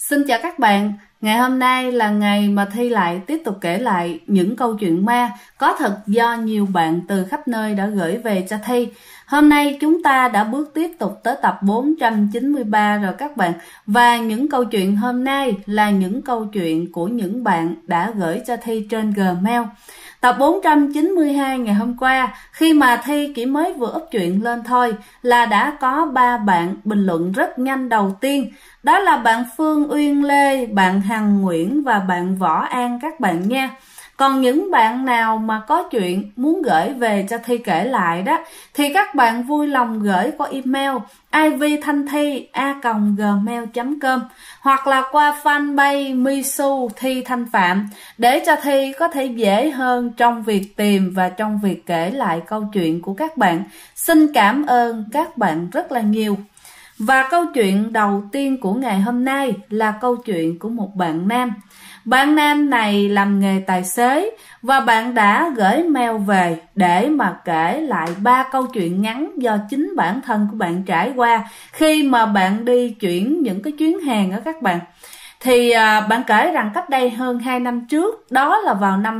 Xin chào các bạn, ngày hôm nay là ngày mà Thi lại tiếp tục kể lại những câu chuyện ma có thật do nhiều bạn từ khắp nơi đã gửi về cho Thi. Hôm nay chúng ta đã bước tiếp tục tới tập 493 rồi các bạn. Và những câu chuyện hôm nay là những câu chuyện của những bạn đã gửi cho Thi trên Gmail. Tập 492 ngày hôm qua, khi mà Thi chỉ mới vừa up chuyện lên thôi là đã có 3 bạn bình luận rất nhanh đầu tiên. Đó là bạn Phương Uyên Lê, bạn Hằng Nguyễn và bạn Võ An các bạn nha. Còn những bạn nào mà có chuyện muốn gửi về cho Thi kể lại đó thì các bạn vui lòng gửi qua email ivthanthi@gmail.com hoặc là qua fanpage Misu Thi Thanh Phạm để cho Thi có thể dễ hơn trong việc tìm và trong việc kể lại câu chuyện của các bạn. Xin cảm ơn các bạn rất là nhiều. Và câu chuyện đầu tiên của ngày hôm nay là câu chuyện của một bạn nam. Bạn nam này làm nghề tài xế và bạn đã gửi mail về để mà kể lại 3 câu chuyện ngắn do chính bản thân của bạn trải qua khi mà bạn đi chuyển những cái chuyến hàng đó các bạn. Thì bạn kể rằng cách đây hơn 2 năm trước, đó là vào năm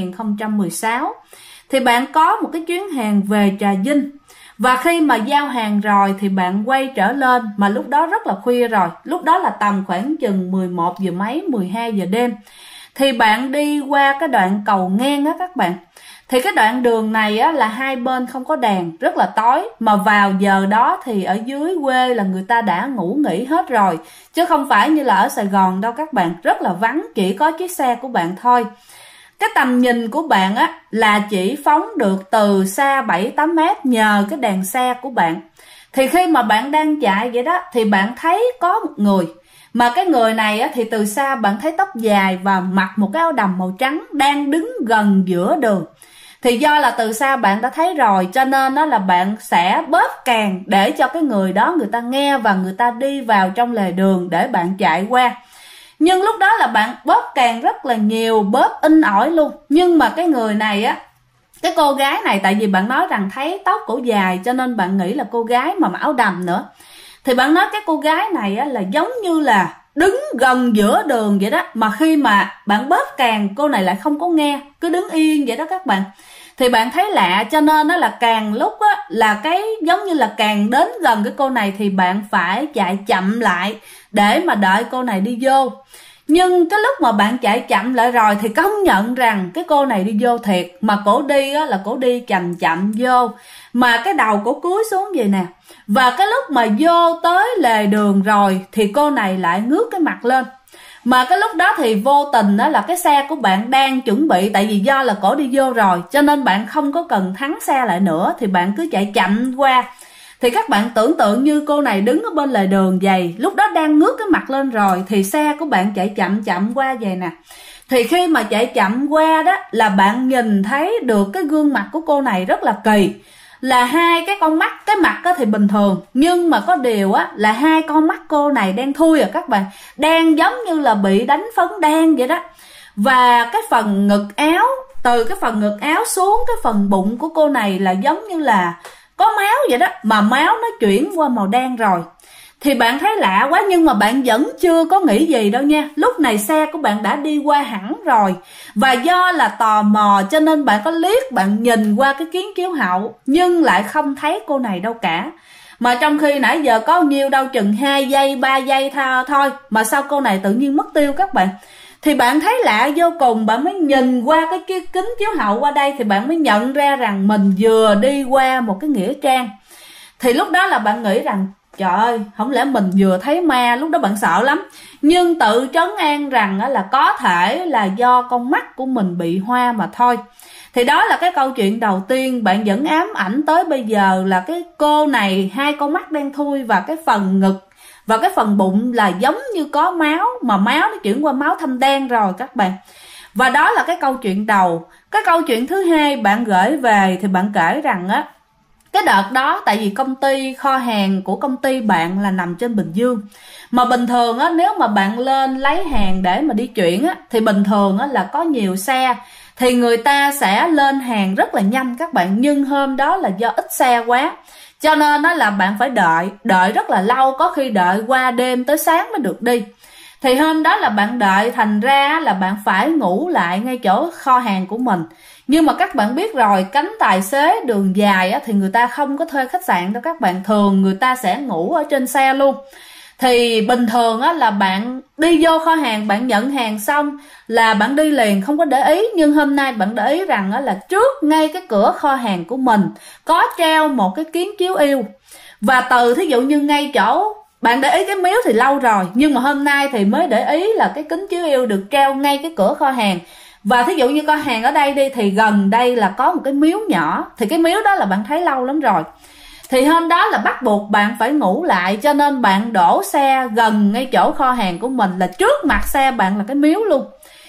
2016, thì bạn có một cái chuyến hàng về Trà Vinh. Và khi mà giao hàng rồi thì bạn quay trở lên, mà lúc đó rất là khuya rồi, lúc đó là tầm khoảng chừng 11 giờ mấy, 12 giờ đêm. Thì bạn đi qua cái đoạn cầu ngang á các bạn. Thì cái đoạn đường này á là hai bên không có đèn, rất là tối. Mà vào giờ đó thì ở dưới quê là người ta đã ngủ nghỉ hết rồi. Chứ không phải như là ở Sài Gòn đâu các bạn, rất là vắng, chỉ có chiếc xe của bạn thôi. Cái tầm nhìn của bạn á là chỉ phóng được từ xa 7-8 mét nhờ cái đèn xe của bạn. Thì khi mà bạn đang chạy vậy đó thì bạn thấy có một người. Mà cái người này á thì từ xa bạn thấy tóc dài và mặc một cái áo đầm màu trắng đang đứng gần giữa đường. Thì do là từ xa bạn đã thấy rồi cho nên đó là bạn sẽ bóp càng để cho cái người đó người ta nghe và người ta đi vào trong lề đường để bạn chạy qua. Nhưng lúc đó là bạn bóp càng rất là nhiều, bóp in ỏi luôn. Nhưng mà cái người này á, cái cô gái này, tại vì bạn nói rằng thấy tóc cổ dài cho nên bạn nghĩ là cô gái mà mặc áo đầm nữa. Thì bạn nói cái cô gái này á là giống như là đứng gần giữa đường vậy đó. Mà khi mà bạn bóp càng cô này lại không có nghe, cứ đứng yên vậy đó các bạn. Thì bạn thấy lạ cho nên nó là càng lúc á là cái giống như là càng đến gần cái cô này thì bạn phải chạy chậm lại để mà đợi cô này đi vô. Nhưng cái lúc mà bạn chạy chậm lại rồi thì công nhận rằng cái cô này đi vô thiệt. Mà cổ đi á là cổ đi chậm chậm vô, mà cái đầu cổ cúi xuống vậy nè. Và cái lúc mà vô tới lề đường rồi thì cô này lại ngước cái mặt lên. Mà cái lúc đó thì vô tình đó là cái xe của bạn đang chuẩn bị, tại vì do là cổ đi vô rồi cho nên bạn không có cần thắng xe lại nữa, thì bạn cứ chạy chậm qua. Thì các bạn tưởng tượng như cô này đứng ở bên lề đường vậy, lúc đó đang ngước cái mặt lên rồi thì xe của bạn chạy chậm chậm qua vậy nè. Thì khi mà chạy chậm qua đó là bạn nhìn thấy được cái gương mặt của cô này rất là kỳ. Là hai cái con mắt, cái mặt thì bình thường, nhưng mà có điều á là hai con mắt cô này đen thui à các bạn, đen giống như là bị đánh phấn đen vậy đó. Và cái phần ngực áo, từ cái phần ngực áo xuống cái phần bụng của cô này là giống như là có máu vậy đó, mà máu nó chuyển qua màu đen rồi. Thì bạn thấy lạ quá nhưng mà bạn vẫn chưa có nghĩ gì đâu nha. Lúc này xe của bạn đã đi qua hẳn rồi. Và do là tò mò cho nên bạn có liếc, bạn nhìn qua cái kiến chiếu hậu nhưng lại không thấy cô này đâu cả. Mà trong khi nãy giờ có nhiêu đâu, chừng 2 giây 3 giây thôi, mà sao cô này tự nhiên mất tiêu các bạn. Thì bạn thấy lạ vô cùng, bạn mới nhìn qua cái kính chiếu hậu qua đây thì bạn mới nhận ra rằng mình vừa đi qua một cái nghĩa trang. Thì lúc đó là bạn nghĩ rằng trời ơi, không lẽ mình vừa thấy ma, lúc đó bạn sợ lắm. Nhưng tự trấn an rằng là có thể là do con mắt của mình bị hoa mà thôi. Thì đó là cái câu chuyện đầu tiên bạn vẫn ám ảnh tới bây giờ, là cái cô này hai con mắt đen thui và cái phần ngực và cái phần bụng là giống như có máu, mà máu nó chuyển qua máu thâm đen rồi các bạn. Và đó là cái câu chuyện đầu. Cái câu chuyện thứ hai bạn gửi về thì bạn kể rằng á, cái đợt đó tại vì công ty, kho hàng của công ty bạn là nằm trên Bình Dương. Mà bình thường á, nếu mà bạn lên lấy hàng để mà đi chuyển á, thì bình thường á là có nhiều xe thì người ta sẽ lên hàng rất là nhanh các bạn. Nhưng hôm đó là do ít xe quá cho nên đó là bạn phải đợi rất là lâu, có khi đợi qua đêm tới sáng mới được đi. Thì hôm đó là bạn đợi, thành ra là bạn phải ngủ lại ngay chỗ kho hàng của mình. Nhưng mà các bạn biết rồi, cánh tài xế đường dài thì người ta không có thuê khách sạn đâu các bạn, thường người ta sẽ ngủ ở trên xe luôn. Thì bình thường là bạn đi vô kho hàng, bạn nhận hàng xong là bạn đi liền, không có để ý. Nhưng hôm nay bạn để ý rằng là trước ngay cái cửa kho hàng của mình có treo một cái kiến chiếu yêu. Và từ thí dụ như ngay chỗ bạn để ý cái miếu thì lâu rồi, nhưng mà hôm nay thì mới để ý là cái kính chiếu yêu được treo ngay cái cửa kho hàng. Và thí dụ như kho hàng ở đây đi, thì gần đây là có một cái miếu nhỏ, thì cái miếu đó là bạn thấy lâu lắm rồi. Thì hôm đó là bắt buộc bạn phải ngủ lại, cho nên bạn đổ xe gần ngay chỗ kho hàng của mình, là trước mặt xe bạn là cái miếu luôn.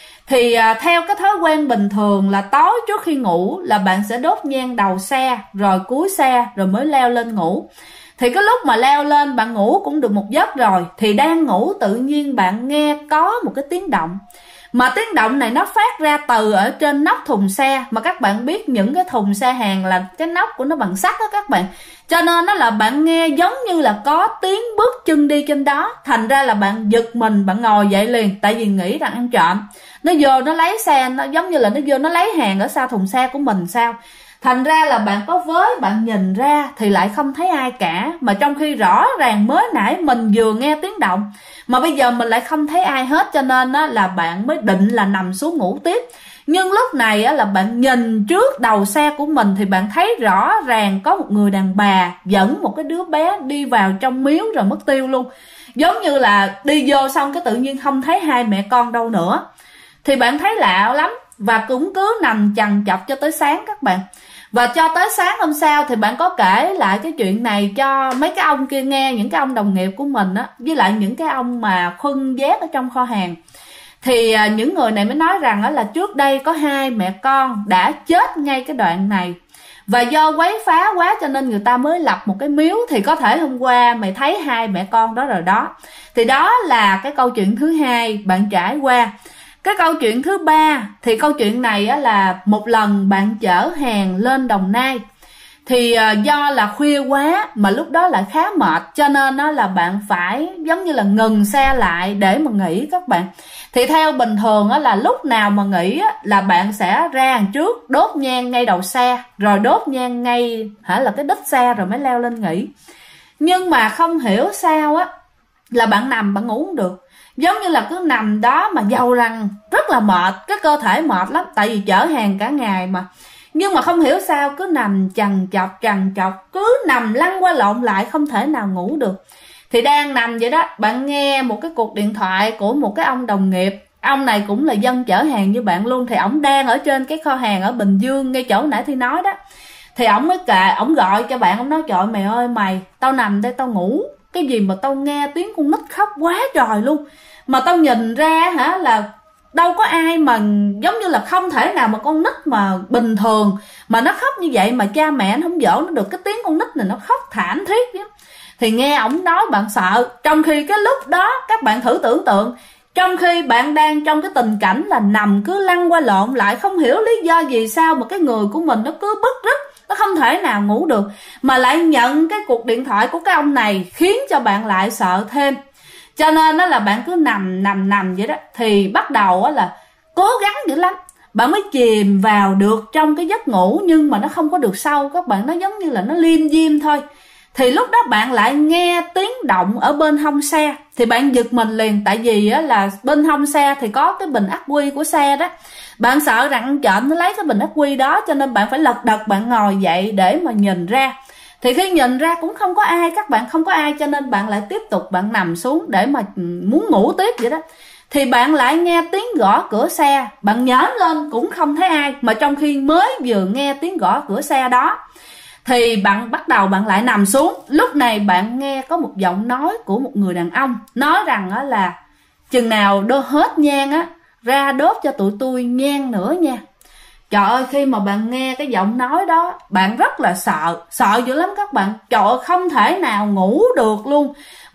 Thì theo cái thói quen bình thường là tối trước khi ngủ là bạn sẽ đốt nhang đầu xe, rồi cuối xe, rồi mới leo lên ngủ. Thì cái lúc mà leo lên bạn ngủ cũng được một giấc rồi, thì đang ngủ tự nhiên bạn nghe có một cái tiếng động. Mà tiếng động này nó phát ra từ ở trên nóc thùng xe. Mà các bạn biết những cái thùng xe hàng là cái nóc của nó bằng sắt đó các bạn, cho nên nó là bạn nghe giống như là có tiếng bước chân đi trên đó. Thành ra là bạn giật mình, bạn ngồi dậy liền, tại vì nghĩ rằng ăn trộm nó vô nó lấy xe, nó giống như là nó vô nó lấy hàng ở sau thùng xe của mình sao. Thành ra là bạn có với, bạn nhìn ra thì lại không thấy ai cả. Mà trong khi rõ ràng mới nãy mình vừa nghe tiếng động, mà bây giờ mình lại không thấy ai hết. Cho nên là bạn mới định là nằm xuống ngủ tiếp. Nhưng lúc này là bạn nhìn trước đầu xe của mình thì bạn thấy rõ ràng có một người đàn bà dẫn một cái đứa bé đi vào trong miếu rồi mất tiêu luôn. Giống như là đi vô xong cái tự nhiên không thấy hai mẹ con đâu nữa. Thì bạn thấy lạ lắm, và cũng cứ nằm chằn chọc cho tới sáng các bạn. Và cho tới sáng hôm sau thì bạn có kể lại cái chuyện này cho mấy cái ông kia nghe, những cái ông đồng nghiệp của mình với lại những cái ông mà khuân vác ở trong kho hàng. Thì những người này mới nói rằng là trước đây có hai mẹ con đã chết ngay cái đoạn này, và do quấy phá quá cho nên người ta mới lập một cái miếu. Thì có thể hôm qua mày thấy hai mẹ con đó rồi đó. Thì đó là cái câu chuyện thứ hai bạn trải qua. Cái câu chuyện thứ ba thì câu chuyện này là một lần bạn chở hàng lên Đồng Nai. Thì do là khuya quá mà lúc đó lại khá mệt, cho nên là bạn phải giống như là ngừng xe lại để mà nghỉ các bạn. Thì theo bình thường là lúc nào mà nghỉ là bạn sẽ ra đằng trước đốt nhang ngay đầu xe, rồi đốt nhang ngay là cái đít xe, rồi mới leo lên nghỉ. Nhưng mà không hiểu sao là bạn nằm bạn ngủ không được. Giống như là cứ nằm đó mà dầu rằng rất là mệt, cái cơ thể mệt lắm, tại vì chở hàng cả ngày mà. Nhưng mà không hiểu sao cứ nằm chằn chọc, cứ nằm lăn qua lộn lại, không thể nào ngủ được. Thì đang nằm vậy đó, bạn nghe một cái cuộc điện thoại của một cái ông đồng nghiệp. Ông này cũng là dân chở hàng như bạn luôn. Thì ổng đang ở trên cái kho hàng ở Bình Dương, ngay chỗ nãy Thi nói đó. Thì ổng mới ổng gọi cho bạn, ổng nói trời mày ơi mày, tao nằm đây tao ngủ, cái gì mà tao nghe tiếng con nít khóc quá trời luôn. Mà tao nhìn ra là đâu có ai mà giống như là không thể nào mà con nít mà bình thường mà nó khóc như vậy, mà cha mẹ nó không dỗ nó được, cái tiếng con nít này nó khóc thảm thiết chứ. Thì nghe ổng nói bạn sợ. Trong khi cái lúc đó các bạn thử tưởng tượng, trong khi bạn đang trong cái tình cảnh là nằm cứ lăn qua lộn lại, không hiểu lý do gì sao mà cái người của mình nó cứ bứt rứt, nó không thể nào ngủ được, mà lại nhận cái cuộc điện thoại của cái ông này, khiến cho bạn lại sợ thêm. Cho nên là bạn cứ nằm vậy đó. Thì bắt đầu là cố gắng dữ lắm, bạn mới chìm vào được trong cái giấc ngủ, nhưng mà nó không có được sâu các bạn, nó giống như là nó liêm diêm thôi. Thì lúc đó bạn lại nghe tiếng động ở bên hông xe. Thì bạn giật mình liền, tại vì là bên hông xe thì có cái bình ắc quy của xe đó. Bạn sợ rằng trộm nó lấy cái bình ắc quy đó, cho nên bạn phải lật đật bạn ngồi dậy để mà nhìn ra. Thì khi nhìn ra cũng không có ai các bạn, không có ai, cho nên bạn lại tiếp tục bạn nằm xuống để mà muốn ngủ tiếp vậy đó. Thì bạn lại nghe tiếng gõ cửa xe, bạn nhớ lên cũng không thấy ai, mà trong khi mới vừa nghe tiếng gõ cửa xe đó. Thì bạn bắt đầu bạn lại nằm xuống. Lúc này bạn nghe có một giọng nói của một người đàn ông, nói rằng là chừng nào đốt hết nhang ra đốt cho tụi tôi nhang nữa nha. Trời ơi, khi mà bạn nghe cái giọng nói đó, bạn rất là sợ dữ lắm các bạn. Trời ơi, không thể nào ngủ được luôn.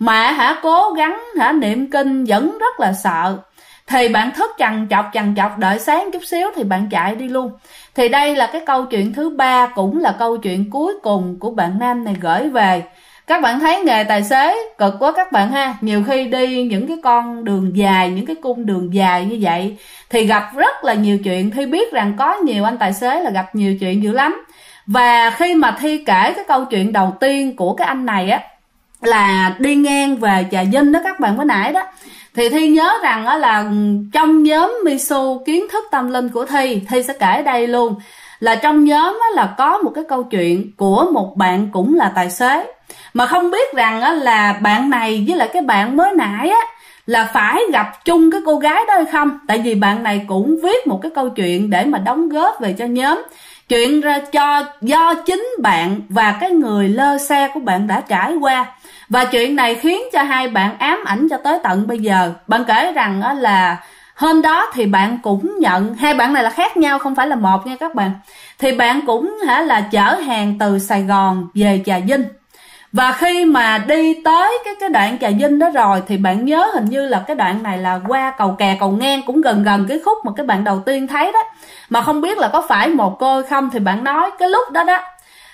Mà cố gắng niệm kinh vẫn rất là sợ. Thì bạn thức chằn chọc, đợi sáng chút xíu thì bạn chạy đi luôn. Thì đây là cái câu chuyện thứ ba, cũng là câu chuyện cuối cùng của bạn nam này gửi về. Các bạn thấy nghề tài xế cực quá các bạn ha. Nhiều khi đi những cái con đường dài, những cái cung đường dài như vậy thì gặp rất là nhiều chuyện. Thi biết rằng có nhiều anh tài xế là gặp nhiều chuyện dữ lắm. Và khi mà Thi kể cái câu chuyện đầu tiên của cái anh này á, là đi ngang về Trà Vinh đó các bạn mới nãy đó, thì Thi nhớ rằng á là trong nhóm Misu kiến thức tâm linh của Thi sẽ kể ở đây luôn, là trong nhóm á là có một cái câu chuyện của một bạn cũng là tài xế, mà không biết rằng á là bạn này với lại cái bạn mới nãy á là phải gặp chung cái cô gái đó hay không. Tại vì bạn này cũng viết một cái câu chuyện để mà đóng góp về cho nhóm. Chuyện ra do chính bạn và cái người lơ xe của bạn đã trải qua. Và chuyện này khiến cho hai bạn ám ảnh cho tới tận bây giờ. Bạn kể rằng á là hôm đó thì bạn cũng nhận, hai bạn này là khác nhau không phải là một nha các bạn. Thì bạn cũng là chở hàng từ Sài Gòn về Trà Vinh. Và khi mà đi tới cái đoạn Trà Vinh đó rồi thì bạn nhớ hình như là cái đoạn này là qua cầu kè cầu ngang, cũng gần cái khúc mà cái bạn đầu tiên thấy đó. Mà không biết là có phải một cô không, thì bạn nói cái lúc đó đó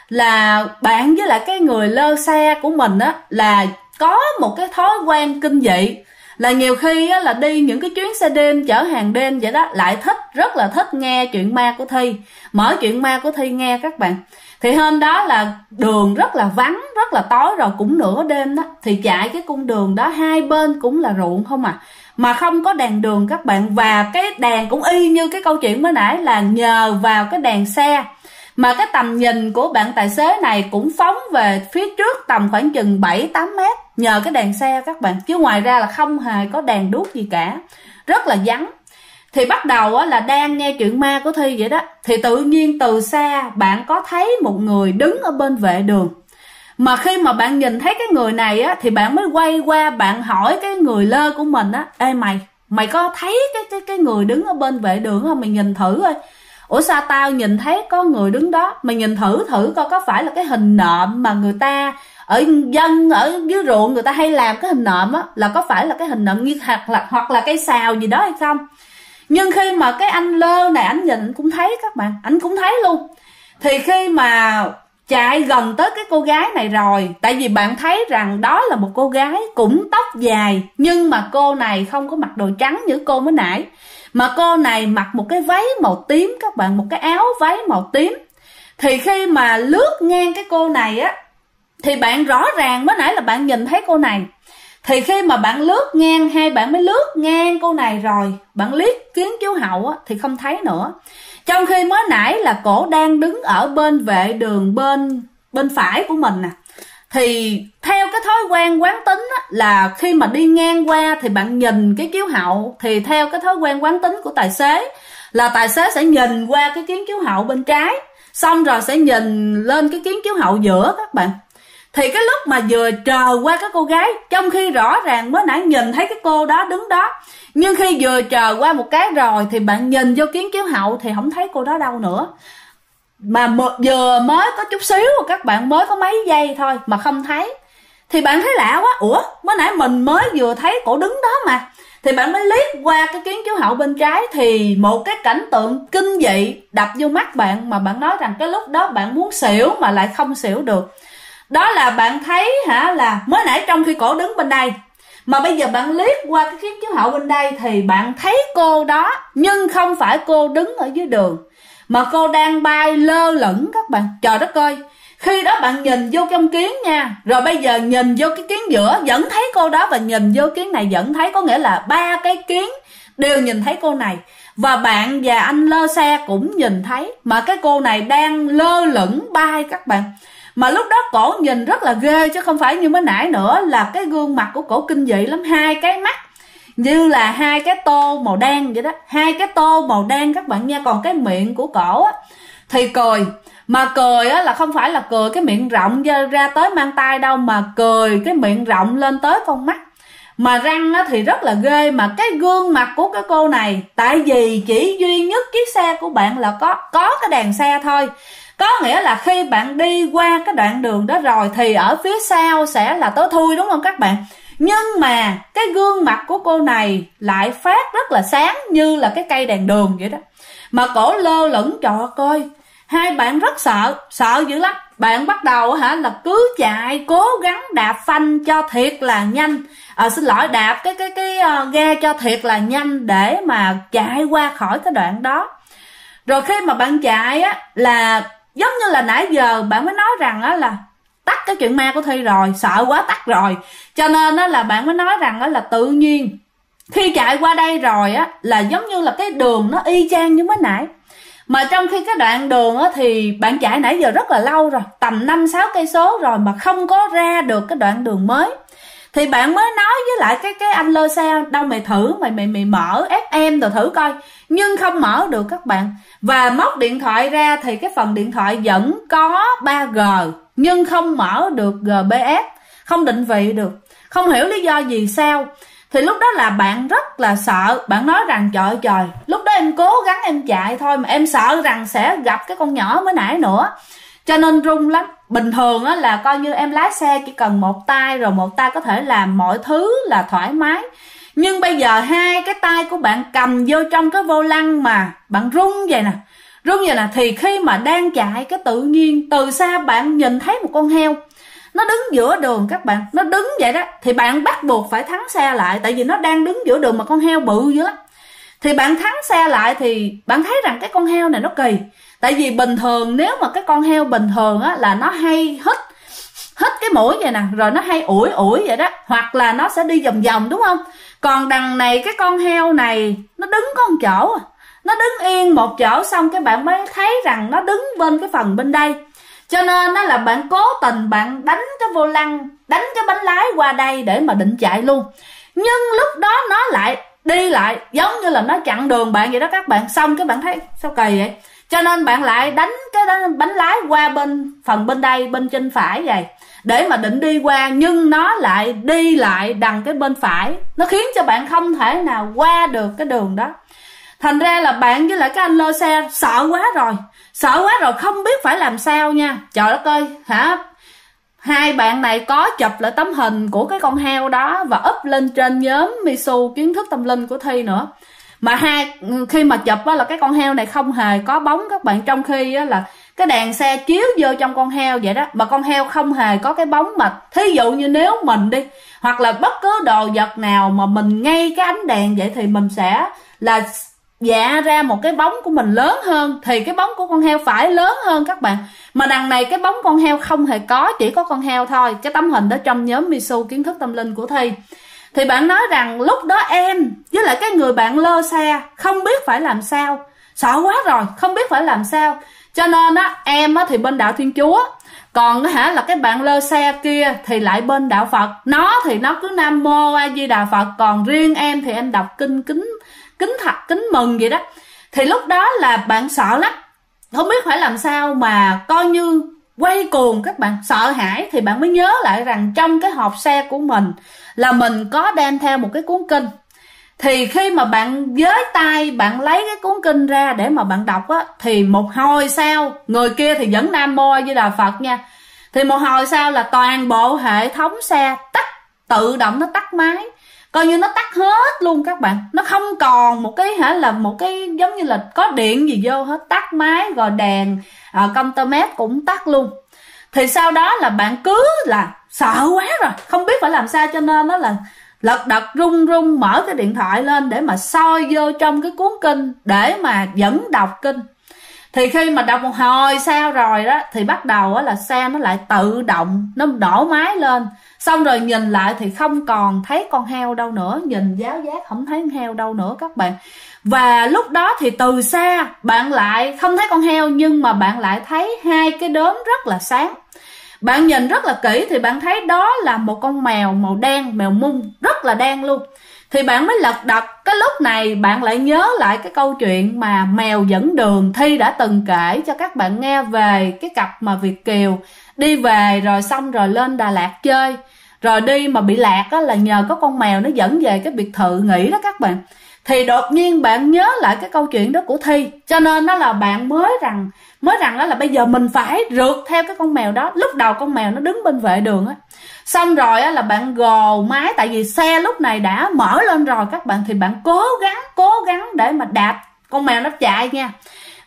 là bạn với lại cái người lơ xe của mình á là có một cái thói quen kinh dị, là nhiều khi á là đi những cái chuyến xe đêm chở hàng đêm vậy đó, lại rất là thích nghe chuyện ma của Thi, mở chuyện ma của Thi nghe các bạn. Thì hôm đó là đường rất là vắng, rất là tối rồi, cũng nửa đêm đó, thì chạy cái cung đường đó hai bên cũng là ruộng không à, mà không có đèn đường các bạn. Và cái đèn cũng y như cái câu chuyện mới nãy, là nhờ vào cái đèn xe mà cái tầm nhìn của bạn tài xế này cũng phóng về phía trước tầm khoảng chừng 7-8 mét nhờ cái đèn xe các bạn, chứ ngoài ra là không hề có đèn đuốc gì cả, rất là vắng. Thì bắt đầu á là đang nghe chuyện ma của Thi vậy đó, thì tự nhiên từ xa bạn có thấy một người đứng ở bên vệ đường. Mà khi mà bạn nhìn thấy cái người này á thì bạn mới quay qua bạn hỏi cái người lơ của mình á: ê mày có thấy cái người đứng ở bên vệ đường không, mày nhìn thử coi. Ủa sao tao nhìn thấy có người đứng đó, mày nhìn thử coi có phải là cái hình nộm mà người ta ở dân ở dưới ruộng người ta hay làm cái hình nộm á, là có phải là cái hình nộm như hoặc là cây sào gì đó hay không. Nhưng khi mà cái anh lơ này ảnh nhìn, anh cũng thấy các bạn, ảnh cũng thấy luôn. Thì khi mà chạy gần tới cái cô gái này rồi, tại vì bạn thấy rằng đó là một cô gái cũng tóc dài, nhưng mà cô này không có mặc đồ trắng như cô mới nãy, mà cô này mặc một cái váy màu tím các bạn, một cái áo váy màu tím. Thì khi mà lướt ngang cái cô này á, thì bạn rõ ràng mới nãy là bạn nhìn thấy cô này, thì khi mà bạn lướt ngang, hai bạn mới lướt ngang cô này rồi, bạn liếc kiến chiếu hậu á, thì không thấy nữa. Trong khi mới nãy là cổ đang đứng ở bên vệ đường bên phải của mình nè. Thì theo cái thói quen quán tính á, là khi mà đi ngang qua thì bạn nhìn cái chiếu hậu, thì theo cái thói quen quán tính của tài xế là tài xế sẽ nhìn qua cái kiến chiếu hậu bên trái, xong rồi sẽ nhìn lên cái kiến chiếu hậu giữa các bạn. Thì cái lúc mà vừa trờ qua cái cô gái, trong khi rõ ràng mới nãy nhìn thấy cái cô đó đứng đó, nhưng khi vừa trờ qua một cái rồi thì bạn nhìn vô kiến chiếu hậu thì không thấy cô đó đâu nữa. Mà vừa mới có chút xíu các bạn, mới có mấy giây thôi mà không thấy. Thì bạn thấy lạ quá, ủa mới nãy mình mới vừa thấy cổ đứng đó mà. Thì bạn mới liếc qua cái kiến chiếu hậu bên trái, thì một cái cảnh tượng kinh dị đập vô mắt bạn, mà bạn nói rằng cái lúc đó bạn muốn xỉu mà lại không xỉu được. Đó là bạn thấy là mới nãy trong khi cổ đứng bên đây, mà bây giờ bạn liếc qua cái kiến chiếu hậu bên đây thì bạn thấy cô đó, nhưng không phải cô đứng ở dưới đường, mà cô đang bay lơ lửng các bạn. Trời đất ơi, khi đó bạn nhìn vô trong kiến nha, rồi bây giờ nhìn vô cái kiến giữa vẫn thấy cô đó, và nhìn vô kiến này vẫn thấy, có nghĩa là ba cái kiến đều nhìn thấy cô này. Và bạn và anh lơ xe cũng nhìn thấy, mà cái cô này đang lơ lửng bay các bạn. Mà lúc đó cổ nhìn rất là ghê, chứ không phải như mới nãy nữa, là cái gương mặt của cổ kinh dị lắm. Hai cái mắt như là hai cái tô màu đen vậy đó, hai cái tô màu đen các bạn nha. Còn cái miệng của cổ á thì cười, mà cười á là không phải là cười cái miệng rộng ra tới mang tay đâu, mà cười cái miệng rộng lên tới con mắt. Mà răng á thì rất là ghê. Mà cái gương mặt của cái cô này, tại vì chỉ duy nhất chiếc xe của bạn là có cái đèn xe thôi, có nghĩa là khi bạn đi qua cái đoạn đường đó rồi thì ở phía sau sẽ là tối thui, đúng không các bạn? Nhưng mà cái gương mặt của cô này lại phát rất là sáng, như là cái cây đèn đường vậy đó. Mà cổ lơ lửng, trời ơi, hai bạn rất sợ dữ lắm. bạn bắt đầu là cứ chạy, cố gắng đạp phanh cho thiệt là nhanh, xin lỗi, đạp cái ga cho thiệt là nhanh để mà chạy qua khỏi cái đoạn đó. Rồi khi mà bạn chạy á, là giống như là nãy giờ bạn mới nói rằng á là tắt cái chuyện ma của Thi rồi, sợ quá tắt rồi, cho nên á là bạn mới nói rằng á là tự nhiên khi chạy qua đây rồi á là giống như là cái đường nó y chang như mới nãy. Mà trong khi cái đoạn đường á thì bạn chạy nãy giờ rất là lâu rồi, tầm 5-6 cây số rồi mà không có ra được cái đoạn đường mới. Thì bạn mới nói với lại cái anh lơ xe, đâu mày thử, mày mở FM rồi thử coi, nhưng không mở được các bạn. Và móc điện thoại ra thì cái phần điện thoại vẫn có 3G nhưng không mở được GPS, không định vị được, không hiểu lý do gì sao. Thì lúc đó là bạn rất là sợ, bạn nói rằng trời, lúc đó em cố gắng em chạy thôi mà em sợ rằng sẽ gặp cái con nhỏ mới nãy nữa, cho nên run lắm. Bình thường á là coi như em lái xe chỉ cần một tay, rồi một tay có thể làm mọi thứ là thoải mái. Nhưng bây giờ hai cái tay của bạn cầm vô trong cái vô lăng mà bạn run vậy nè, thì khi mà đang chạy cái tự nhiên từ xa bạn nhìn thấy một con heo nó đứng giữa đường các bạn, nó đứng vậy đó, thì bạn bắt buộc phải thắng xe lại, tại vì nó đang đứng giữa đường mà con heo bự dữ lắm. Thì bạn thắng xe lại thì bạn thấy rằng cái con heo này nó kỳ, tại vì bình thường nếu mà cái con heo bình thường á là nó hay hít cái mũi vậy nè, rồi nó hay ủi vậy đó, hoặc là nó sẽ đi vòng vòng đúng không. Còn đằng này cái con heo này nó đứng có một chỗ, nó đứng yên một chỗ, xong cái bạn mới thấy rằng nó đứng bên cái phần bên đây. Cho nên đó là bạn cố tình bạn đánh cái vô lăng, đánh cái bánh lái qua đây để mà định chạy luôn. Nhưng lúc đó nó lại đi lại giống như là nó chặn đường bạn vậy đó các bạn. Xong cái bạn thấy sao kỳ vậy, cho nên bạn lại đánh cái bánh lái qua phần bên đây, bên trên phải vậy, để mà định đi qua, nhưng nó lại đi lại đằng cái bên phải, nó khiến cho bạn không thể nào qua được cái đường đó. Thành ra là bạn với lại cái anh lơ xe sợ quá rồi, không biết phải làm sao nha. Trời đất ơi, hai bạn này có chụp lại tấm hình của cái con heo đó và up lên trên nhóm Misu kiến thức tâm linh của Thi nữa. Mà khi mà chụp á là cái con heo này không hề có bóng các bạn, trong khi á là cái đèn xe chiếu vô trong con heo vậy đó, mà con heo không hề có cái bóng. Mà thí dụ như nếu mình đi, hoặc là bất cứ đồ vật nào mà mình ngay cái ánh đèn vậy, thì mình sẽ là dạ ra một cái bóng của mình lớn hơn, thì cái bóng của con heo phải lớn hơn các bạn. Mà đằng này cái bóng con heo không hề có, chỉ có con heo thôi. Cái tấm hình đó trong nhóm Misu kiến thức tâm linh của Thi. Thì bạn nói rằng lúc đó em với lại cái người bạn lơ xe không biết phải làm sao, sợ quá rồi, không biết phải làm sao. Cho nên á em á thì bên đạo Thiên Chúa, còn là cái bạn lơ xe kia thì lại bên đạo Phật. Nó thì nó cứ Nam Mô A Di Đà Phật, còn riêng em thì em đọc kinh kính mừng vậy đó. Thì lúc đó là bạn sợ lắm, không biết phải làm sao, mà coi như quay cuồng các bạn, sợ hãi. Thì bạn mới nhớ lại rằng trong cái hộp xe của mình là mình có đem theo một cái cuốn kinh. Thì khi mà bạn với tay bạn lấy cái cuốn kinh ra để mà bạn đọc á, thì một hồi sau, người kia thì vẫn Nam Mô A Di Đà Phật nha, thì một hồi sau là toàn bộ hệ thống xe tắt, tự động nó tắt máy, coi như nó tắt hết luôn các bạn. Nó không còn một cái là một cái giống như là có điện gì vô hết, tắt máy, rồi đèn contact cũng tắt luôn. Thì sau đó là bạn cứ là sợ quá rồi, không biết phải làm sao, cho nên nó là lật đật run mở cái điện thoại lên để mà soi vô trong cái cuốn kinh để mà vẫn đọc kinh. Thì khi mà đọc một hồi sau rồi đó, thì bắt đầu là xe nó lại tự động nó đổ máy lên. Xong rồi nhìn lại thì không còn thấy con heo đâu nữa, nhìn giáo giác không thấy con heo đâu nữa các bạn. Và lúc đó thì từ xa bạn lại không thấy con heo, nhưng mà bạn lại thấy hai cái đốm rất là sáng. Bạn nhìn rất là kỹ thì bạn thấy đó là một con mèo màu đen, mèo mung rất là đen luôn. Thì bạn mới lật đật, cái lúc này bạn lại nhớ lại cái câu chuyện mà mèo dẫn đường Thi đã từng kể cho các bạn nghe về cái cặp mà Việt kiều đi về rồi xong rồi lên Đà Lạt chơi, rồi đi mà bị lạc á, là nhờ có con mèo nó dẫn về cái biệt thự nghỉ đó các bạn. Thì đột nhiên bạn nhớ lại cái câu chuyện đó của Thi, cho nên đó là bạn mới rằng đó là bây giờ mình phải rượt theo cái con mèo đó. Lúc đầu con mèo nó đứng bên vệ đường á, xong rồi á là bạn gồ máy, tại vì xe lúc này đã mở lên rồi các bạn, thì bạn cố gắng để mà đạp con mèo nó chạy nha.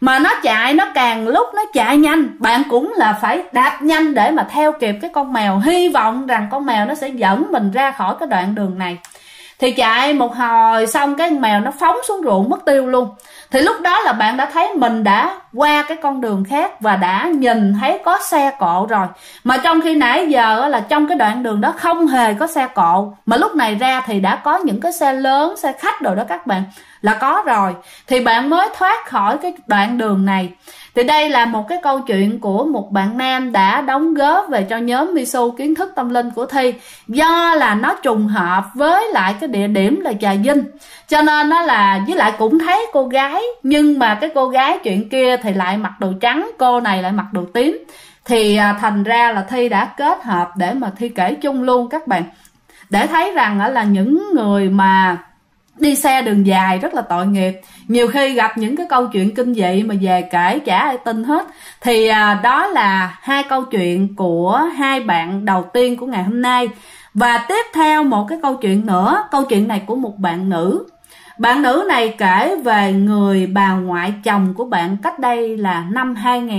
Mà nó chạy, nó càng lúc nó chạy nhanh, bạn cũng là phải đạp nhanh để mà theo kịp cái con mèo, hy vọng rằng con mèo nó sẽ dẫn mình ra khỏi cái đoạn đường này. Thì chạy một hồi xong cái con mèo nó phóng xuống ruộng mất tiêu luôn. Thì lúc đó là bạn đã thấy mình đã qua cái con đường khác và đã nhìn thấy có xe cộ rồi. Mà trong khi nãy giờ là trong cái đoạn đường đó không hề có xe cộ, mà lúc này ra thì đã có những cái xe lớn, xe khách rồi đó các bạn, là có rồi. Thì bạn mới thoát khỏi cái đoạn đường này. Thì đây là một cái câu chuyện của một bạn nam đã đóng góp về cho nhóm Misu kiến thức tâm linh của Thi. Do là nó trùng hợp với lại cái địa điểm là Trà Vinh, cho nên nó là, với lại cũng thấy cô gái, nhưng mà cái cô gái chuyện kia thì lại mặc đồ trắng, cô này lại mặc đồ tím. Thì thành ra là Thi đã kết hợp để mà Thi kể chung luôn các bạn, để thấy rằng là những người mà đi xe đường dài rất là tội nghiệp. Nhiều khi gặp những cái câu chuyện kinh dị mà về kể chả ai tin hết. Thì đó là hai câu chuyện của hai bạn đầu tiên của ngày hôm nay. Và tiếp theo một cái câu chuyện nữa. Câu chuyện này của một bạn nữ. Bạn nữ này kể về người bà ngoại chồng của bạn cách đây là năm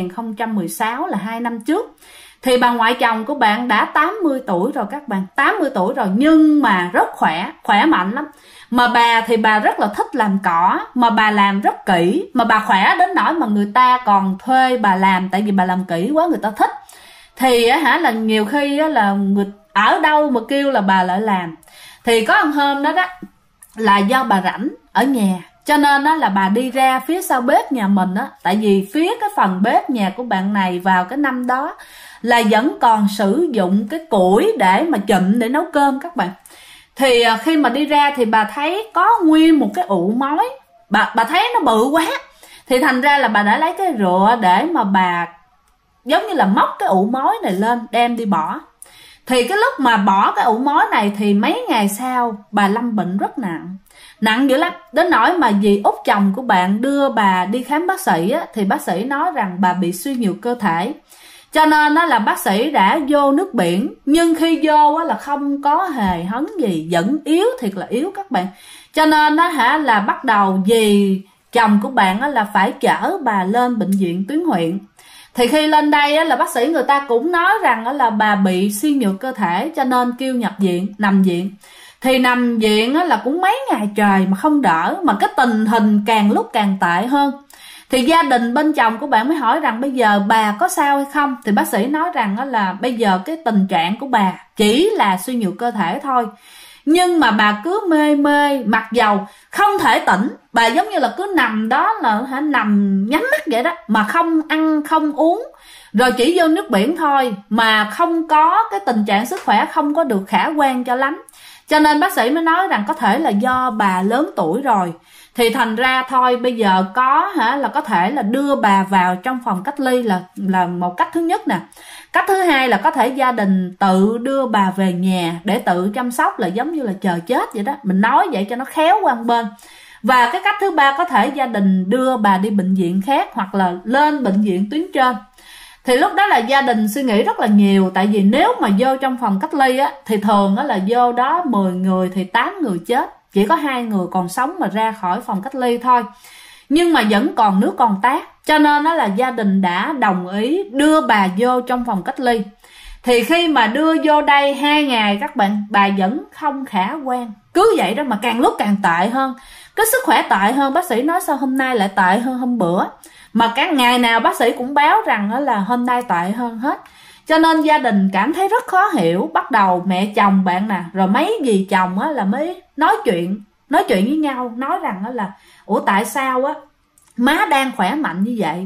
2016, là 2 năm trước. Thì bà ngoại chồng của bạn đã 80 tuổi rồi các bạn, 80 tuổi rồi nhưng mà rất khỏe mạnh lắm. Mà bà thì bà rất là thích làm cỏ, mà bà làm rất kỹ, mà bà khỏe đến nỗi mà người ta còn thuê bà làm, tại vì bà làm kỹ quá người ta thích. Thì là nhiều khi là người ở đâu mà kêu là bà lại làm. Thì có một hôm đó là do bà rảnh ở nhà, cho nên là bà đi ra phía sau bếp nhà mình á. Tại vì phía cái phần bếp nhà của bạn này vào cái năm đó là vẫn còn sử dụng cái củi để mà chụm để nấu cơm các bạn. Thì khi mà đi ra thì bà thấy có nguyên một cái ụ mối. Bà thấy nó bự quá. Thì thành ra là bà đã lấy cái rựa để mà bà giống như là móc cái ụ mối này lên đem đi bỏ. Thì cái lúc mà bỏ cái ụ mối này thì mấy ngày sau bà lâm bệnh rất nặng dữ lắm. Đến nỗi mà dì út chồng của bạn đưa bà đi khám bác sĩ á, thì bác sĩ nói rằng bà bị suy nhược cơ thể. Cho nên là bác sĩ đã vô nước biển, nhưng khi vô là không có hề hấn gì, vẫn yếu, thiệt là yếu các bạn. Cho nên là bắt đầu dì chồng của bạn là phải chở bà lên bệnh viện tuyến huyện. Thì khi lên đây là bác sĩ người ta cũng nói rằng là bà bị suy nhược cơ thể, cho nên kêu nhập viện, nằm viện. Thì nằm viện là cũng mấy ngày trời mà không đỡ, mà cái tình hình càng lúc càng tệ hơn. Thì gia đình bên chồng của bạn mới hỏi rằng bây giờ bà có sao hay không. Thì bác sĩ nói rằng là bây giờ cái tình trạng của bà chỉ là suy nhược cơ thể thôi, nhưng mà bà cứ mê mặc dầu không thể tỉnh. Bà giống như là cứ nằm đó là nằm nhắm mắt vậy đó, mà không ăn không uống, rồi chỉ vô nước biển thôi, mà không có cái tình trạng sức khỏe không có được khả quan cho lắm. Cho nên bác sĩ mới nói rằng có thể là do bà lớn tuổi rồi. Thì thành ra thôi bây giờ là có thể là đưa bà vào trong phòng cách ly là một cách thứ nhất nè. Cách thứ hai là có thể gia đình tự đưa bà về nhà để tự chăm sóc, là giống như là chờ chết vậy đó. Mình nói vậy cho nó khéo qua một bên. Và cái cách thứ ba có thể gia đình đưa bà đi bệnh viện khác hoặc là lên bệnh viện tuyến trên. Thì lúc đó là gia đình suy nghĩ rất là nhiều. Tại vì nếu mà vô trong phòng cách ly thì thường là vô đó 10 người thì 8 người chết, chỉ có 2 người còn sống mà ra khỏi phòng cách ly thôi. Nhưng mà vẫn còn nước còn tát, cho nên là gia đình đã đồng ý đưa bà vô trong phòng cách ly. Thì khi mà đưa vô đây 2 ngày các bạn, bà vẫn không khả quan. Cứ vậy đó mà càng lúc càng tệ hơn. Cái sức khỏe tệ hơn, bác sĩ nói sao hôm nay lại tệ hơn hôm bữa. Mà các ngày nào bác sĩ cũng báo rằng là hôm nay tệ hơn hết. Cho nên gia đình cảm thấy rất khó hiểu. Bắt đầu mẹ chồng bạn nè, rồi mấy dì chồng là mới nói chuyện với nhau. Nói rằng là ủa tại sao má đang khỏe mạnh như vậy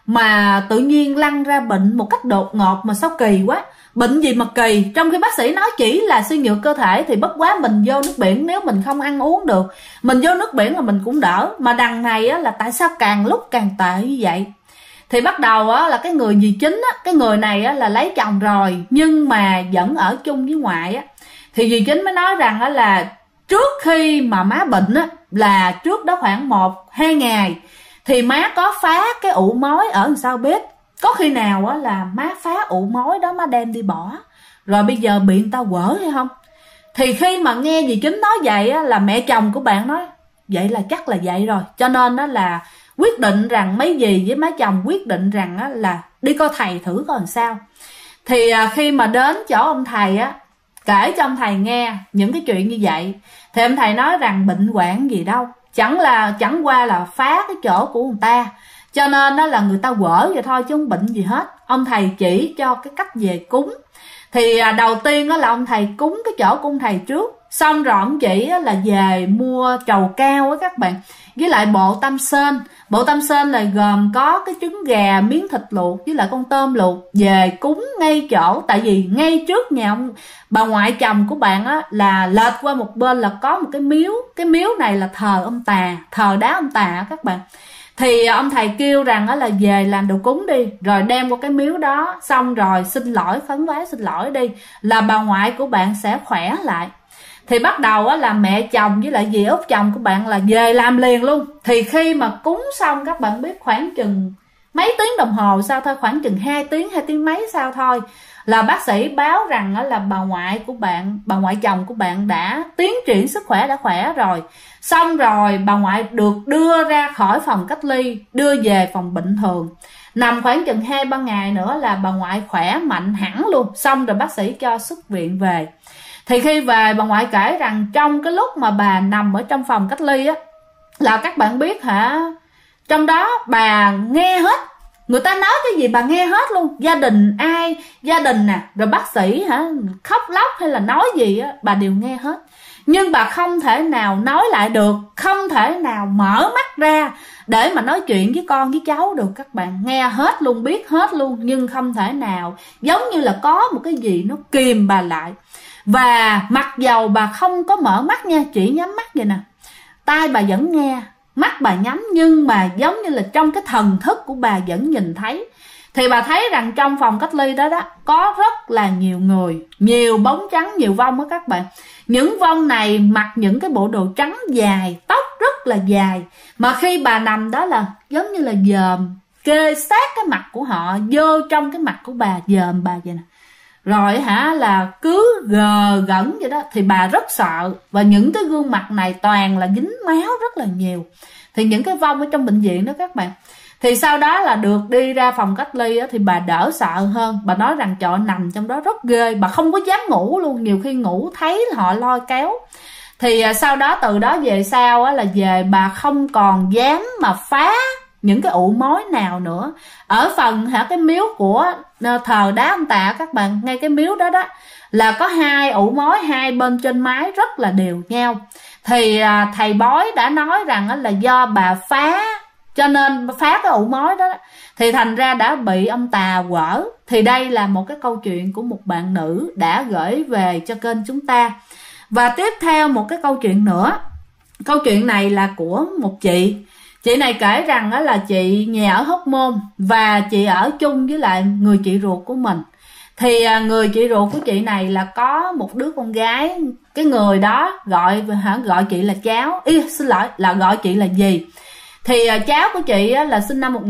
mà tự nhiên lăn ra bệnh một cách đột ngột, mà sao kỳ quá. Bệnh gì mà kỳ, trong khi bác sĩ nói chỉ là suy nhược cơ thể. Thì bất quá mình vô nước biển, nếu mình không ăn uống được, mình vô nước biển là mình cũng đỡ. Mà đằng này là tại sao càng lúc càng tệ như vậy. Thì bắt đầu là cái người dì chính cái người này là lấy chồng rồi nhưng mà vẫn ở chung với ngoại Thì dì chính mới nói rằng là trước khi mà má bệnh là trước đó khoảng 1-2 ngày thì má có phá cái ụ mối ở sau bếp. Có khi nào là má phá ụ mối đó má đem đi bỏ, rồi bây giờ bị người ta quở hay không. Thì khi mà nghe dì chính nói vậy là mẹ chồng của bạn nói vậy là chắc là vậy rồi. Cho nên là quyết định rằng mấy dì với má chồng quyết định rằng á, là đi coi thầy thử coi làm sao. Thì khi mà đến chỗ ông thầy á, kể cho ông thầy nghe những cái chuyện như vậy, thì ông thầy nói rằng bệnh hoạn gì đâu, chẳng qua là phá cái chỗ của người ta, cho nên đó là người ta quở vậy thôi chứ không bệnh gì hết. Ông thầy chỉ cho cái cách về cúng. Thì đầu tiên đó là ông thầy cúng cái chỗ của ông thầy trước, xong rồi ông chỉ là về mua trầu cao á các bạn, với lại bộ tam sên. Bộ tam sên là gồm có cái trứng gà, miếng thịt luộc với lại con tôm luộc, về cúng ngay chỗ. Tại vì ngay trước nhà ông bà ngoại chồng của bạn á, là lệch qua một bên là có một cái miếu. Cái miếu này là thờ ông Tà, thờ đá ông Tà các bạn. Thì ông thầy kêu rằng đó là về làm đồ cúng đi, rồi đem qua cái miếu đó, xong rồi xin lỗi, khấn vái xin lỗi đi, là bà ngoại của bạn sẽ khỏe lại. Thì bắt đầu á, là mẹ chồng với lại dì út chồng của bạn là về làm liền luôn. Thì khi mà cúng xong, các bạn biết khoảng chừng mấy tiếng đồng hồ sau thôi, khoảng chừng 2 tiếng mấy sau thôi, là bác sĩ báo rằng đó là bà ngoại của bạn, bà ngoại chồng của bạn đã tiến triển sức khỏe, đã khỏe rồi. Xong rồi bà ngoại được đưa ra khỏi phòng cách ly, đưa về phòng bệnh thường, nằm khoảng chừng 2-3 ngày nữa là bà ngoại khỏe mạnh hẳn luôn. Xong rồi bác sĩ cho xuất viện về. Thì khi về, bà ngoại kể rằng trong cái lúc mà bà nằm ở trong phòng cách ly á, là các bạn biết hả, trong đó bà nghe hết, người ta nói cái gì bà nghe hết luôn. Gia đình ai, gia đình nè, rồi bác sĩ hả, khóc lóc hay là nói gì á, bà đều nghe hết. Nhưng bà không thể nào nói lại được, không thể nào mở mắt ra để mà nói chuyện với con với cháu được các bạn. Nghe hết luôn, biết hết luôn, nhưng không thể nào, giống như là có một cái gì nó kìm bà lại. Và mặc dầu bà không có mở mắt nha, chỉ nhắm mắt vậy nè, tai bà vẫn nghe, mắt bà nhắm, nhưng mà giống như là trong cái thần thức của bà vẫn nhìn thấy. Thì bà thấy rằng trong phòng cách ly đó có rất là nhiều người, nhiều bóng trắng, nhiều vong á các bạn. Những vong này mặc những cái bộ đồ trắng dài, tóc rất là dài, mà khi bà nằm đó là giống như là dòm kê sát cái mặt của họ vô trong cái mặt của bà, dòm bà vậy nè. Rồi hả, là cứ gờ gẫn vậy đó. Thì bà rất sợ, và những cái gương mặt này toàn là dính máu rất là nhiều. Thì những cái vong ở trong bệnh viện đó các bạn. Thì sau đó là được đi ra phòng cách ly á, thì bà đỡ sợ hơn. Bà nói rằng trời, nằm trong đó rất ghê, bà không có dám ngủ luôn, nhiều khi ngủ thấy họ lôi kéo. Thì sau đó, từ đó về sau á, là về bà không còn dám mà phá những cái ụ mối nào nữa. Ở phần cái miếu của thờ đá ông Tà các bạn, ngay cái miếu đó là có 2 ụ mối, 2 bên trên mái rất là đều nhau. Thì thầy bói đã nói rằng là do bà phá, cho nên phá cái ụ mối đó, thì thành ra đã bị ông Tà quở. Thì đây là một cái câu chuyện của một bạn nữ đã gửi về cho kênh chúng ta. Và tiếp theo một cái câu chuyện nữa. Câu chuyện này là của một chị. Chị này kể rằng đó là chị nhà ở Hóc Môn, và chị ở chung với lại người chị ruột của mình. Thì người chị ruột của chị này là có một đứa con gái. Cái người đó gọi chị là cháu, xin lỗi, là gọi chị là dì. Thì cháu của chị là sinh năm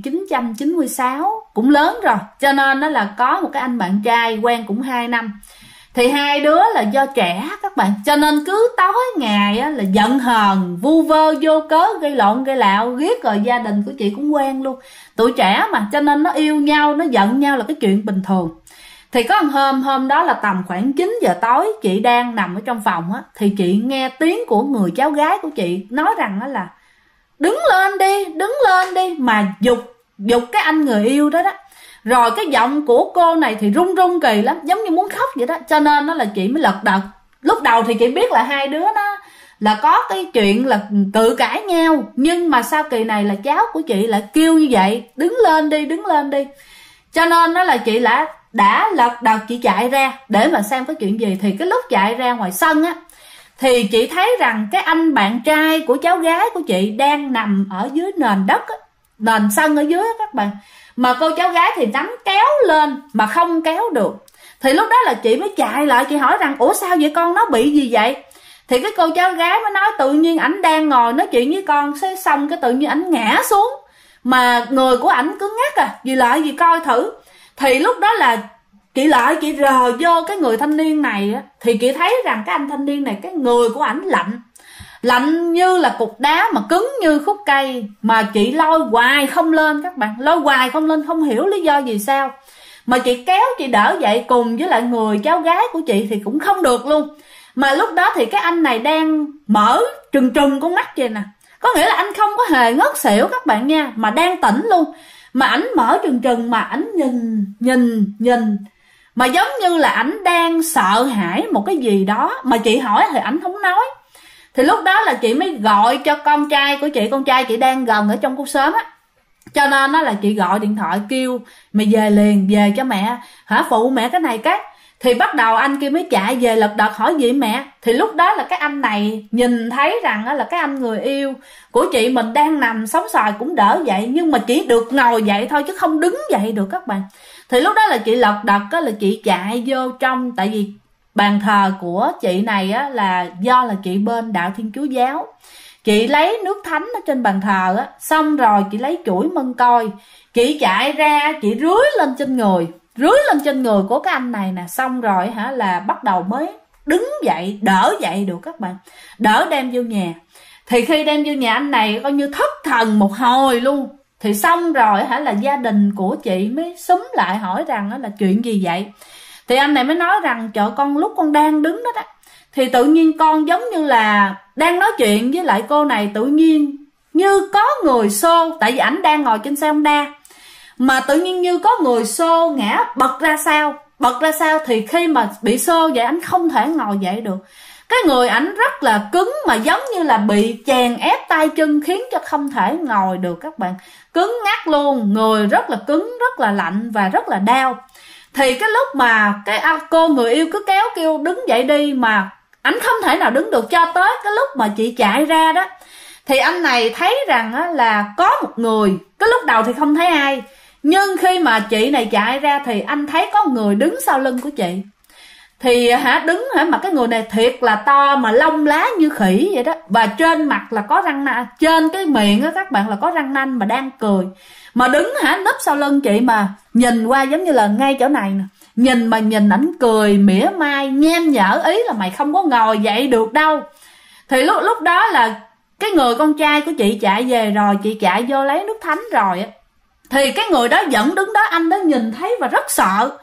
1996, cũng lớn rồi, cho nên nó là có một cái anh bạn trai quen cũng 2 năm. Thì hai đứa là do trẻ các bạn, cho nên cứ tối ngày là giận hờn, vu vơ vô cớ, gây lộn gây lạo riết. Rồi gia đình của chị cũng quen luôn, tuổi trẻ mà, cho nên nó yêu nhau, nó giận nhau là cái chuyện bình thường. Thì có một hôm đó là tầm khoảng 9 giờ tối, chị đang nằm ở trong phòng á, thì chị nghe tiếng của người cháu gái của chị nói rằng đó là đứng lên đi, mà giục cái anh người yêu đó. Rồi cái giọng của cô này thì run run kỳ lắm, giống như muốn khóc vậy đó. Cho nên nó là chị mới lật đật. Lúc đầu thì chị biết là hai đứa nó là có cái chuyện là cự cãi nhau, nhưng mà sau kỳ này là cháu của chị lại kêu như vậy, đứng lên đi. Cho nên nó là chị đã lật đật chị chạy ra để mà xem có chuyện gì. Thì cái lúc chạy ra ngoài sân á, thì chị thấy rằng cái anh bạn trai của cháu gái của chị đang nằm ở dưới nền đất á, nền sân ở dưới á các bạn. Mà cô cháu gái thì nắm kéo lên mà không kéo được. Thì lúc đó là chị mới chạy lại, chị hỏi rằng ủa sao vậy con, nó bị gì vậy? Thì cái cô cháu gái mới nói tự nhiên ảnh đang ngồi nói chuyện với con, xong cái tự nhiên ảnh ngã xuống, mà người của ảnh cứ ngắt gì lại gì coi thử. Thì lúc đó là chị lại chị rờ vô cái người thanh niên này á, thì chị thấy rằng cái anh thanh niên này cái người của ảnh lạnh như là cục đá mà cứng như khúc cây, mà chị lôi hoài không lên các bạn, lôi hoài không lên, không hiểu lý do gì sao. Mà chị kéo chị đỡ dậy cùng với lại người cháu gái của chị thì cũng không được luôn. Mà lúc đó thì cái anh này đang mở trừng trừng con mắt vậy nè, có nghĩa là anh không có hề ngất xỉu các bạn nha, mà đang tỉnh luôn. Mà ảnh mở trừng trừng mà ảnh nhìn mà giống như là ảnh đang sợ hãi một cái gì đó. Mà chị hỏi thì ảnh không nói. Thì lúc đó là chị mới gọi cho con trai của chị, con trai chị đang gần ở trong khu xóm á, cho nên nó là chị gọi điện thoại kêu mày về liền, về cho mẹ, phụ mẹ cái này cái. Thì bắt đầu anh kia mới chạy về lật đật hỏi gì mẹ. Thì lúc đó là cái anh này nhìn thấy rằng là cái anh người yêu của chị mình đang nằm sóng xoài cũng đỡ dậy, nhưng mà chỉ được ngồi dậy thôi chứ không đứng dậy được các bạn. Thì lúc đó là chị lật đật á, là chị chạy vô trong, tại vì bàn thờ của chị này á là do là chị bên đạo Thiên Chúa giáo. Chị lấy nước thánh ở trên bàn thờ á, xong rồi chị lấy chuỗi mân côi, chị chạy ra chị rưới lên trên người của cái anh này nè, xong rồi là bắt đầu mới đứng dậy, đỡ dậy được các bạn, đỡ đem vô nhà. Thì khi đem vô nhà anh này coi như thất thần một hồi luôn. Thì xong rồi là gia đình của chị mới xúm lại hỏi rằng là chuyện gì vậy. Thì anh này mới nói rằng trời, con lúc con đang đứng đó thì tự nhiên con giống như là đang nói chuyện với lại cô này, tự nhiên như có người xô, tại vì ảnh đang ngồi trên xe Honda, mà tự nhiên như có người xô ngã bật ra sau. Thì khi mà bị xô vậy ảnh không thể ngồi dậy được, cái người ảnh rất là cứng, mà giống như là bị chèn ép tay chân khiến cho không thể ngồi được các bạn, cứng ngắc luôn, người rất là cứng, rất là lạnh và rất là đau. Thì cái lúc mà cái cô người yêu cứ kéo kêu đứng dậy đi mà ảnh không thể nào đứng được, cho tới cái lúc mà chị chạy ra đó thì anh này thấy rằng là có một người. Cái lúc đầu thì không thấy ai, nhưng khi mà chị này chạy ra thì anh thấy có người đứng sau lưng của chị. Thì đứng mà cái người này thiệt là to, mà lông lá như khỉ vậy đó, và trên mặt là có răng nanh, trên cái miệng á các bạn là có răng nanh, mà đang cười, mà đứng núp sau lưng chị, mà nhìn qua giống như là ngay chỗ này nè, nhìn ảnh cười mỉa mai nhem nhở, ý là mày không có ngồi dậy được đâu. Thì lúc đó là cái người con trai của chị chạy về rồi, chị chạy vô lấy nước thánh rồi á, thì cái người đó vẫn đứng đó, anh đó nhìn thấy và rất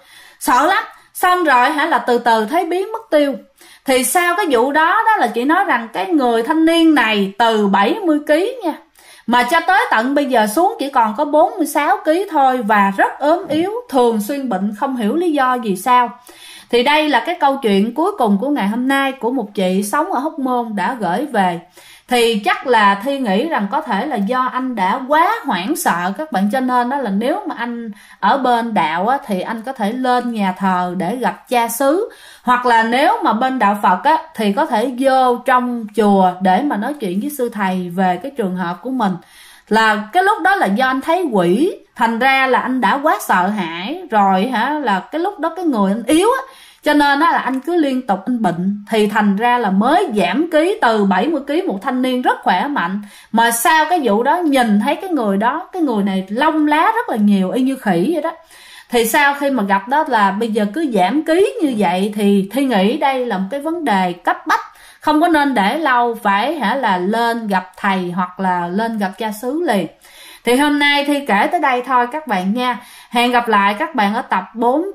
sợ lắm. Xong rồi là từ từ thấy biến mất tiêu. Thì sau cái vụ đó là chị nói rằng cái người thanh niên này từ 70 kg nha, mà cho tới tận bây giờ xuống chỉ còn có 46 kg thôi, và rất ốm yếu, thường xuyên bệnh, không hiểu lý do gì sao. Thì đây là cái câu chuyện cuối cùng của ngày hôm nay của một chị sống ở Hóc Môn đã gửi về. Thì chắc là Thi nghĩ rằng có thể là do anh đã quá hoảng sợ các bạn, cho nên đó là nếu mà anh ở bên đạo á, thì anh có thể lên nhà thờ để gặp cha xứ, hoặc là nếu mà bên đạo Phật á, thì có thể vô trong chùa để mà nói chuyện với sư thầy về cái trường hợp của mình. Là cái lúc đó là do anh thấy quỷ, thành ra là anh đã quá sợ hãi rồi là cái lúc đó cái người anh yếu á, cho nên là anh cứ liên tục anh bệnh, thì thành ra là mới giảm ký từ 70 kg, một thanh niên rất khỏe mạnh. Mà sau cái vụ đó nhìn thấy cái người đó, cái người này lông lá rất là nhiều, y như khỉ vậy đó. Thì sau khi mà gặp đó là bây giờ cứ giảm ký như vậy, thì Thi nghĩ đây là một cái vấn đề cấp bách, không có nên để lâu, phải là lên gặp thầy hoặc là lên gặp cha xứ liền. Thì hôm nay Thi kể tới đây thôi các bạn nha. Hẹn gặp lại các bạn ở tập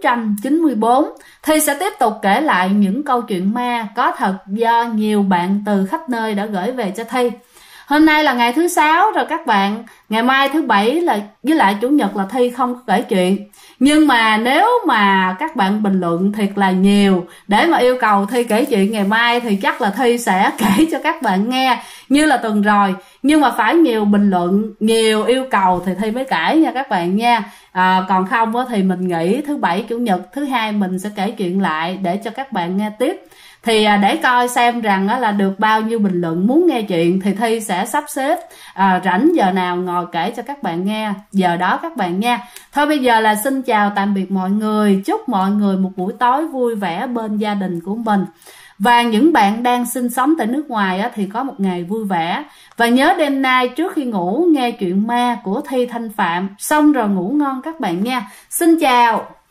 494. Thi sẽ tiếp tục kể lại những câu chuyện ma có thật do nhiều bạn từ khắp nơi đã gửi về cho Thi. Hôm nay là ngày thứ 6 rồi các bạn. Ngày mai thứ 7 là với lại chủ nhật là Thi không có kể chuyện. Nhưng mà nếu mà các bạn bình luận thiệt là nhiều để mà yêu cầu Thi kể chuyện ngày mai, thì chắc là Thi sẽ kể cho các bạn nghe như là tuần rồi. Nhưng mà phải nhiều bình luận, nhiều yêu cầu thì Thi mới kể nha các bạn nha. Còn không thì mình nghĩ thứ 7 chủ nhật thứ 2 mình sẽ kể chuyện lại để cho các bạn nghe tiếp. Thì để coi xem rằng là được bao nhiêu bình luận muốn nghe chuyện, thì Thi sẽ sắp xếp rảnh giờ nào ngồi kể cho các bạn nghe giờ đó các bạn nha. Thôi bây giờ là xin chào tạm biệt mọi người, chúc mọi người một buổi tối vui vẻ bên gia đình của mình. Và những bạn đang sinh sống tại nước ngoài thì có một ngày vui vẻ. Và nhớ đêm nay trước khi ngủ nghe chuyện ma của Thi Thanh Phạm, xong rồi ngủ ngon các bạn nha. Xin chào.